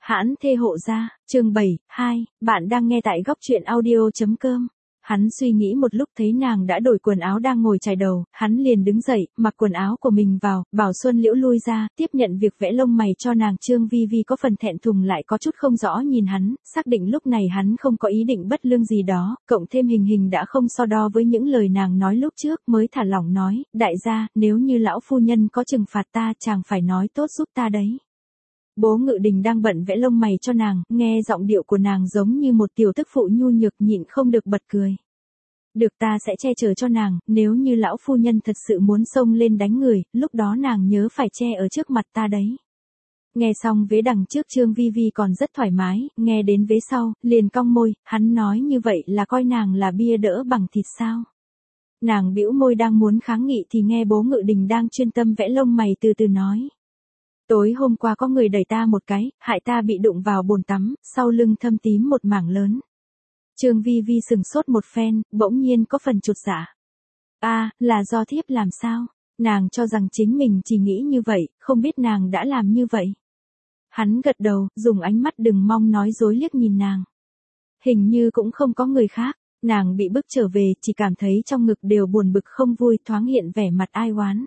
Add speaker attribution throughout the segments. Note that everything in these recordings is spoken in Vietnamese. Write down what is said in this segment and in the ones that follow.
Speaker 1: Hãn thê hộ gia, chương 7, 2, bạn đang nghe tại góc truyện audio.com. Hắn suy nghĩ một lúc thấy nàng đã đổi quần áo đang ngồi chải đầu, hắn liền đứng dậy, mặc quần áo của mình vào, bảo Xuân Liễu lui ra, tiếp nhận việc vẽ lông mày cho nàng. Trương Vi Vi có phần thẹn thùng lại có chút không rõ nhìn hắn, xác định lúc này hắn không có ý định bất lương gì đó, cộng thêm Hình Hình đã không so đo với những lời nàng nói lúc trước mới thả lỏng nói, đại gia, nếu như lão phu nhân có trừng phạt ta chàng phải nói tốt giúp ta đấy. Bố Ngự Đình đang bận vẽ lông mày cho nàng, nghe giọng điệu của nàng giống như một tiểu tức phụ nhu nhược nhịn không được bật cười. Được, ta sẽ che chở cho nàng, nếu như lão phu nhân thật sự muốn xông lên đánh người, lúc đó nàng nhớ phải che ở trước mặt ta đấy. Nghe xong vế đằng trước Trương Vi Vi còn rất thoải mái, nghe đến vế sau, liền cong môi, hắn nói như vậy là coi nàng là bia đỡ bằng thịt sao. Nàng bĩu môi đang muốn kháng nghị thì nghe bố Ngự Đình đang chuyên tâm vẽ lông mày từ từ nói. Tối hôm qua có người đẩy ta một cái, hại ta bị đụng vào bồn tắm, sau lưng thâm tím một mảng lớn. Trương Vi Vi sừng sốt một phen, bỗng nhiên có phần chột dạ. Là do thiếp làm sao? Nàng cho rằng chính mình chỉ nghĩ như vậy, không biết nàng đã làm như vậy. Hắn gật đầu, dùng ánh mắt đừng mong nói dối liếc nhìn nàng. Hình như cũng không có người khác, nàng bị bức trở về, chỉ cảm thấy trong ngực đều buồn bực không vui, thoáng hiện vẻ mặt ai oán.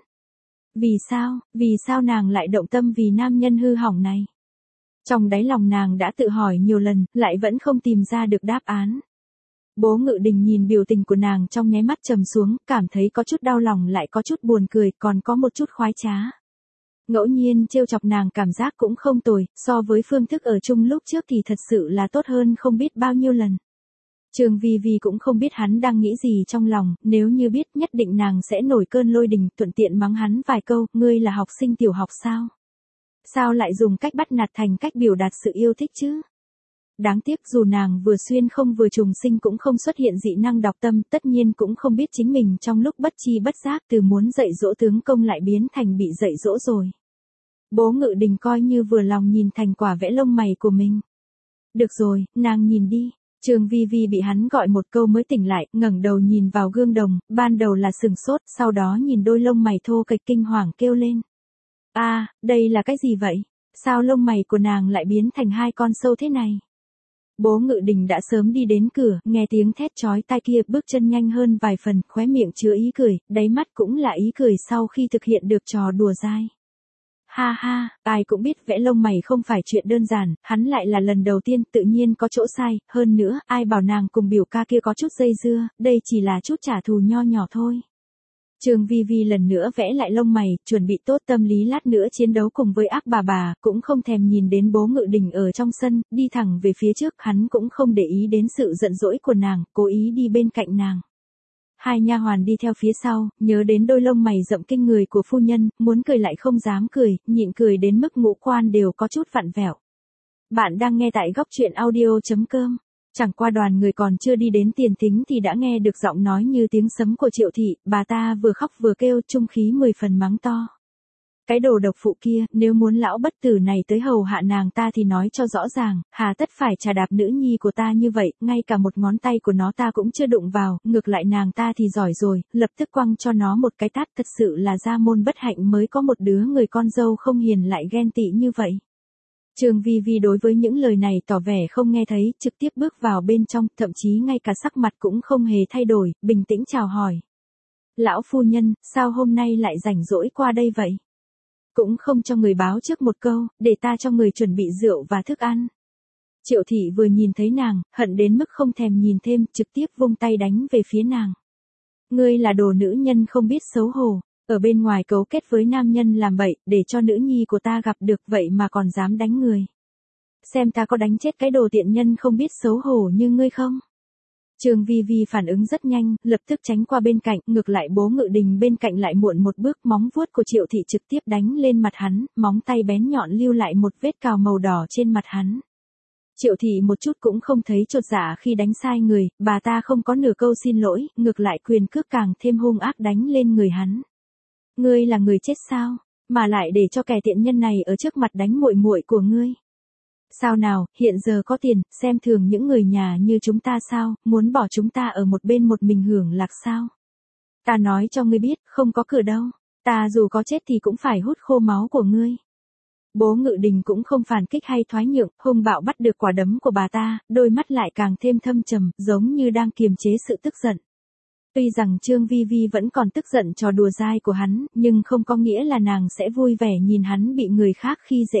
Speaker 1: Vì sao nàng lại động tâm vì nam nhân hư hỏng này? Trong đáy lòng nàng đã tự hỏi nhiều lần, lại vẫn không tìm ra được đáp án. Bố Ngự Đình nhìn biểu tình của nàng trong nháy mắt trầm xuống, cảm thấy có chút đau lòng lại có chút buồn cười, còn có một chút khoái trá. Ngẫu nhiên trêu chọc nàng cảm giác cũng không tồi, so với phương thức ở chung lúc trước thì thật sự là tốt hơn không biết bao nhiêu lần. Trương Vi Vi cũng không biết hắn đang nghĩ gì trong lòng, nếu như biết nhất định nàng sẽ nổi cơn lôi đình, thuận tiện mắng hắn vài câu, ngươi là học sinh tiểu học sao? Sao lại dùng cách bắt nạt thành cách biểu đạt sự yêu thích chứ? Đáng tiếc dù nàng vừa xuyên không vừa trùng sinh cũng không xuất hiện dị năng đọc tâm, tất nhiên cũng không biết chính mình trong lúc bất chi bất giác từ muốn dạy dỗ tướng công lại biến thành bị dạy dỗ rồi. Bố Ngự Đình coi như vừa lòng nhìn thành quả vẽ lông mày của mình. Được rồi, nàng nhìn đi. Trương Vi Vi bị hắn gọi một câu mới tỉnh lại, ngẩng đầu nhìn vào gương đồng, ban đầu là sừng sốt, sau đó nhìn đôi lông mày thô kệch kinh hoàng kêu lên. Đây là cái gì vậy? Sao lông mày của nàng lại biến thành hai con sâu thế này? Bố Ngự Đình đã sớm đi đến cửa, nghe tiếng thét chói tai kia, bước chân nhanh hơn vài phần, khóe miệng chứa ý cười, đáy mắt cũng là ý cười sau khi thực hiện được trò đùa dai. Ha ha, ai cũng biết vẽ lông mày không phải chuyện đơn giản, hắn lại là lần đầu tiên, tự nhiên có chỗ sai, hơn nữa, ai bảo nàng cùng biểu ca kia có chút dây dưa, đây chỉ là chút trả thù nho nhỏ thôi. Trương Vi Vi lần nữa vẽ lại lông mày, chuẩn bị tốt tâm lý lát nữa chiến đấu cùng với ác bà, cũng không thèm nhìn đến bố Ngự Đình ở trong sân, đi thẳng về phía trước, hắn cũng không để ý đến sự giận dỗi của nàng, cố ý đi bên cạnh nàng. Hai nha hoàn đi theo phía sau, nhớ đến đôi lông mày rậm kinh người của phu nhân, muốn cười lại không dám cười, nhịn cười đến mức ngũ quan đều có chút vặn vẹo. Bạn đang nghe tại góc truyện audio.com. Chẳng qua đoàn người còn chưa đi đến tiền thính thì đã nghe được giọng nói như tiếng sấm của Triệu thị, bà ta vừa khóc vừa kêu, trung khí 10 phần mắng to. Cái đồ độc phụ kia, nếu muốn lão bất tử này tới hầu hạ nàng ta thì nói cho rõ ràng, hà tất phải trà đạp nữ nhi của ta như vậy, ngay cả một ngón tay của nó ta cũng chưa đụng vào, ngược lại nàng ta thì giỏi rồi, lập tức quăng cho nó một cái tát, thật sự là gia môn bất hạnh mới có một đứa người con dâu không hiền lại ghen tị như vậy. Trương Vi Vi đối với những lời này tỏ vẻ không nghe thấy, trực tiếp bước vào bên trong, thậm chí ngay cả sắc mặt cũng không hề thay đổi, bình tĩnh chào hỏi. Lão phu nhân, sao hôm nay lại rảnh rỗi qua đây vậy? Cũng không cho người báo trước một câu, để ta cho người chuẩn bị rượu và thức ăn. Triệu thị vừa nhìn thấy nàng, hận đến mức không thèm nhìn thêm, trực tiếp vung tay đánh về phía nàng. Ngươi là đồ nữ nhân không biết xấu hổ. Ở bên ngoài cấu kết với nam nhân làm bậy, để cho nữ nhi của ta gặp được vậy mà còn dám đánh người. Xem ta có đánh chết cái đồ tiện nhân không biết xấu hổ như ngươi không? Trương Vi Vi phản ứng rất nhanh, lập tức tránh qua bên cạnh, ngược lại bố Ngự Đình bên cạnh lại muộn một bước, móng vuốt của Triệu thị trực tiếp đánh lên mặt hắn, móng tay bén nhọn lưu lại một vết cào màu đỏ trên mặt hắn. Triệu thị một chút cũng không thấy chột dạ khi đánh sai người, bà ta không có nửa câu xin lỗi, ngược lại quyền cước càng thêm hung ác đánh lên người hắn. Ngươi là người chết sao, mà lại để cho kẻ tiện nhân này ở trước mặt đánh muội muội của ngươi. Sao nào, hiện giờ có tiền, xem thường những người nhà như chúng ta sao, muốn bỏ chúng ta ở một bên một mình hưởng lạc sao? Ta nói cho ngươi biết, không có cửa đâu, ta dù có chết thì cũng phải hút khô máu của ngươi. Bố Ngự Đình cũng không phản kích hay thoái nhượng, hung bạo bắt được quả đấm của bà ta, đôi mắt lại càng thêm thâm trầm, giống như đang kiềm chế sự tức giận. Tuy rằng Trương Vi Vi vẫn còn tức giận trò đùa dai của hắn, nhưng không có nghĩa là nàng sẽ vui vẻ nhìn hắn bị người khác khi dễ.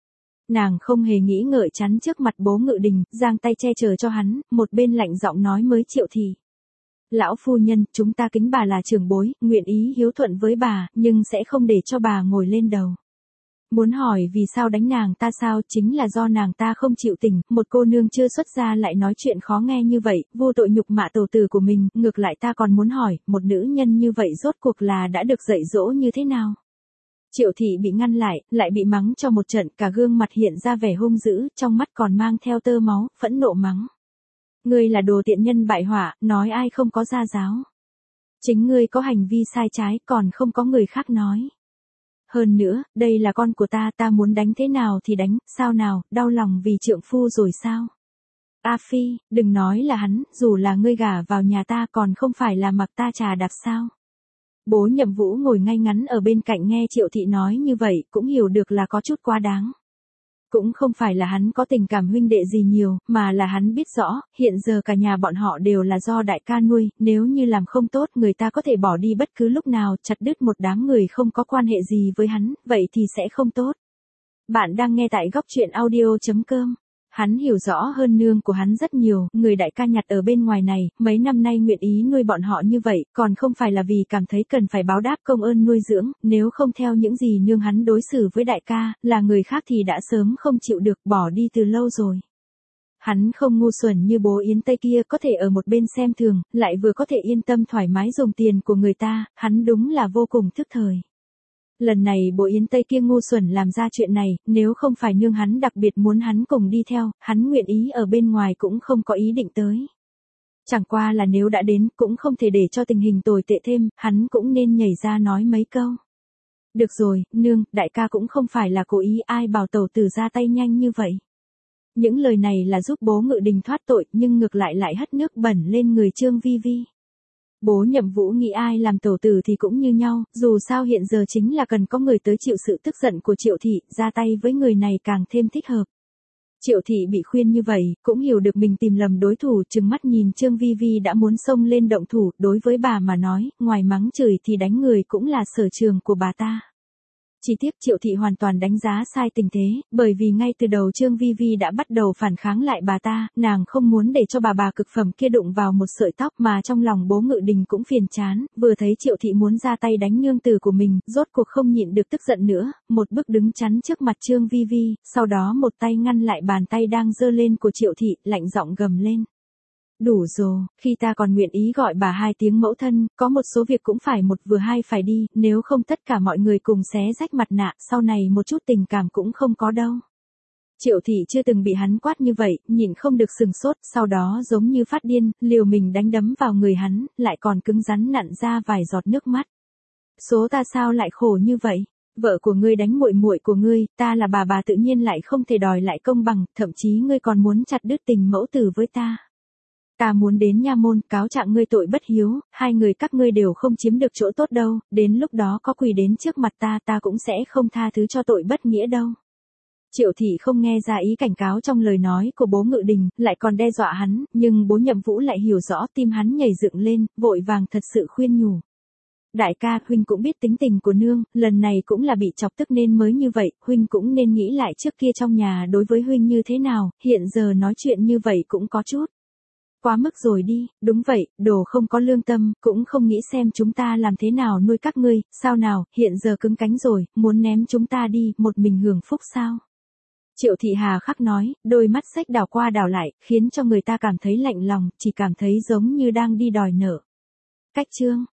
Speaker 1: Nàng không hề nghĩ ngợi chắn trước mặt bố Ngự Đình, giang tay che chở cho hắn, một bên lạnh giọng nói với Triệu Thị. Lão phu nhân, chúng ta kính bà là trưởng bối, nguyện ý hiếu thuận với bà, nhưng sẽ không để cho bà ngồi lên đầu. Muốn hỏi vì sao đánh nàng ta sao, chính là do nàng ta không chịu tình, một cô nương chưa xuất gia lại nói chuyện khó nghe như vậy, vô tội nhục mạ tổ tử của mình, ngược lại ta còn muốn hỏi, một nữ nhân như vậy rốt cuộc là đã được dạy dỗ như thế nào? Triệu Thị bị ngăn lại bị mắng cho một trận, cả gương mặt hiện ra vẻ hung dữ, trong mắt còn mang theo tơ máu, phẫn nộ mắng. Ngươi là đồ tiện nhân bại hoại, nói ai không có gia giáo. Chính ngươi có hành vi sai trái, còn không có người khác nói. Hơn nữa, đây là con của ta muốn đánh thế nào thì đánh, sao nào, đau lòng vì trượng phu rồi sao? A Phi, đừng nói là hắn, dù là ngươi gả vào nhà ta còn không phải là mặc ta trà đạp sao? Bố Nhậm Vũ ngồi ngay ngắn ở bên cạnh nghe Triệu Thị nói như vậy, cũng hiểu được là có chút quá đáng. Cũng không phải là hắn có tình cảm huynh đệ gì nhiều, mà là hắn biết rõ, hiện giờ cả nhà bọn họ đều là do đại ca nuôi, nếu như làm không tốt người ta có thể bỏ đi bất cứ lúc nào, chặt đứt một đám người không có quan hệ gì với hắn, vậy thì sẽ không tốt. Bạn đang nghe tại góc truyện audio.com. Hắn hiểu rõ hơn nương của hắn rất nhiều, người đại ca nhặt ở bên ngoài này, mấy năm nay nguyện ý nuôi bọn họ như vậy, còn không phải là vì cảm thấy cần phải báo đáp công ơn nuôi dưỡng, nếu không theo những gì nương hắn đối xử với đại ca, là người khác thì đã sớm không chịu được bỏ đi từ lâu rồi. Hắn không ngu xuẩn như bố Yến Tây kia có thể ở một bên xem thường, lại vừa có thể yên tâm thoải mái dùng tiền của người ta, hắn đúng là vô cùng thức thời. Lần này bố Yến Tây kia ngu xuẩn làm ra chuyện này, nếu không phải nương hắn đặc biệt muốn hắn cùng đi theo, hắn nguyện ý ở bên ngoài cũng không có ý định tới. Chẳng qua là nếu đã đến, cũng không thể để cho tình hình tồi tệ thêm, hắn cũng nên nhảy ra nói mấy câu. Được rồi, nương, đại ca cũng không phải là cố ý, ai bảo tẩu tử ra tay nhanh như vậy. Những lời này là giúp bố Ngự Đình thoát tội, nhưng ngược lại hất nước bẩn lên người Trương Vi Vi. Bố Nhậm Vũ nghĩ ai làm tẩu tử thì cũng như nhau, dù sao hiện giờ chính là cần có người tới chịu sự tức giận của Triệu Thị, ra tay với người này càng thêm thích hợp. Triệu Thị bị khuyên như vậy, cũng hiểu được mình tìm lầm đối thủ, trừng mắt nhìn Trương Vi Vi đã muốn xông lên động thủ, đối với bà mà nói, ngoài mắng chửi thì đánh người cũng là sở trường của bà ta. Chỉ tiếc Triệu Thị hoàn toàn đánh giá sai tình thế, bởi vì ngay từ đầu Trương Vi Vi đã bắt đầu phản kháng lại bà ta, nàng không muốn để cho bà cực phẩm kia đụng vào một sợi tóc, mà trong lòng bố Ngự Đình cũng phiền chán, vừa thấy Triệu Thị muốn ra tay đánh nương tử của mình, rốt cuộc không nhịn được tức giận nữa, một bước đứng chắn trước mặt Trương Vi Vi, sau đó một tay ngăn lại bàn tay đang giơ lên của Triệu Thị, lạnh giọng gầm lên. Đủ rồi, khi ta còn nguyện ý gọi bà hai tiếng mẫu thân, có một số việc cũng phải một vừa hai phải đi, nếu không tất cả mọi người cùng xé rách mặt nạ, sau này một chút tình cảm cũng không có đâu. Triệu Thị chưa từng bị hắn quát như vậy, nhịn không được sừng sốt, sau đó giống như phát điên, liều mình đánh đấm vào người hắn, lại còn cứng rắn nặn ra vài giọt nước mắt. Số ta sao lại khổ như vậy? Vợ của ngươi đánh muội muội của ngươi, ta là bà tự nhiên lại không thể đòi lại công bằng, thậm chí ngươi còn muốn chặt đứt tình mẫu tử với ta. Ta muốn đến nha môn cáo trạng ngươi tội bất hiếu, hai người các ngươi đều không chiếm được chỗ tốt đâu, đến lúc đó có quỳ đến trước mặt ta cũng sẽ không tha thứ cho tội bất nghĩa đâu. Triệu Thị không nghe ra ý cảnh cáo trong lời nói của bố Ngự Đình, lại còn đe dọa hắn, nhưng bố Nhậm Vũ lại hiểu rõ, tim hắn nhảy dựng lên, vội vàng thật sự khuyên nhủ. Đại ca, huynh cũng biết tính tình của nương, lần này cũng là bị chọc tức nên mới như vậy, huynh cũng nên nghĩ lại trước kia trong nhà đối với huynh như thế nào, hiện giờ nói chuyện như vậy cũng có chút quá mức rồi đi. Đúng vậy, đồ không có lương tâm, cũng không nghĩ xem chúng ta làm thế nào nuôi các ngươi, sao nào, hiện giờ cứng cánh rồi, muốn ném chúng ta đi, một mình hưởng phúc sao? Triệu Thị hà khắc nói, đôi mắt xếch đảo qua đảo lại, khiến cho người ta cảm thấy lạnh lòng, chỉ cảm thấy giống như đang đi đòi nợ. Cách chương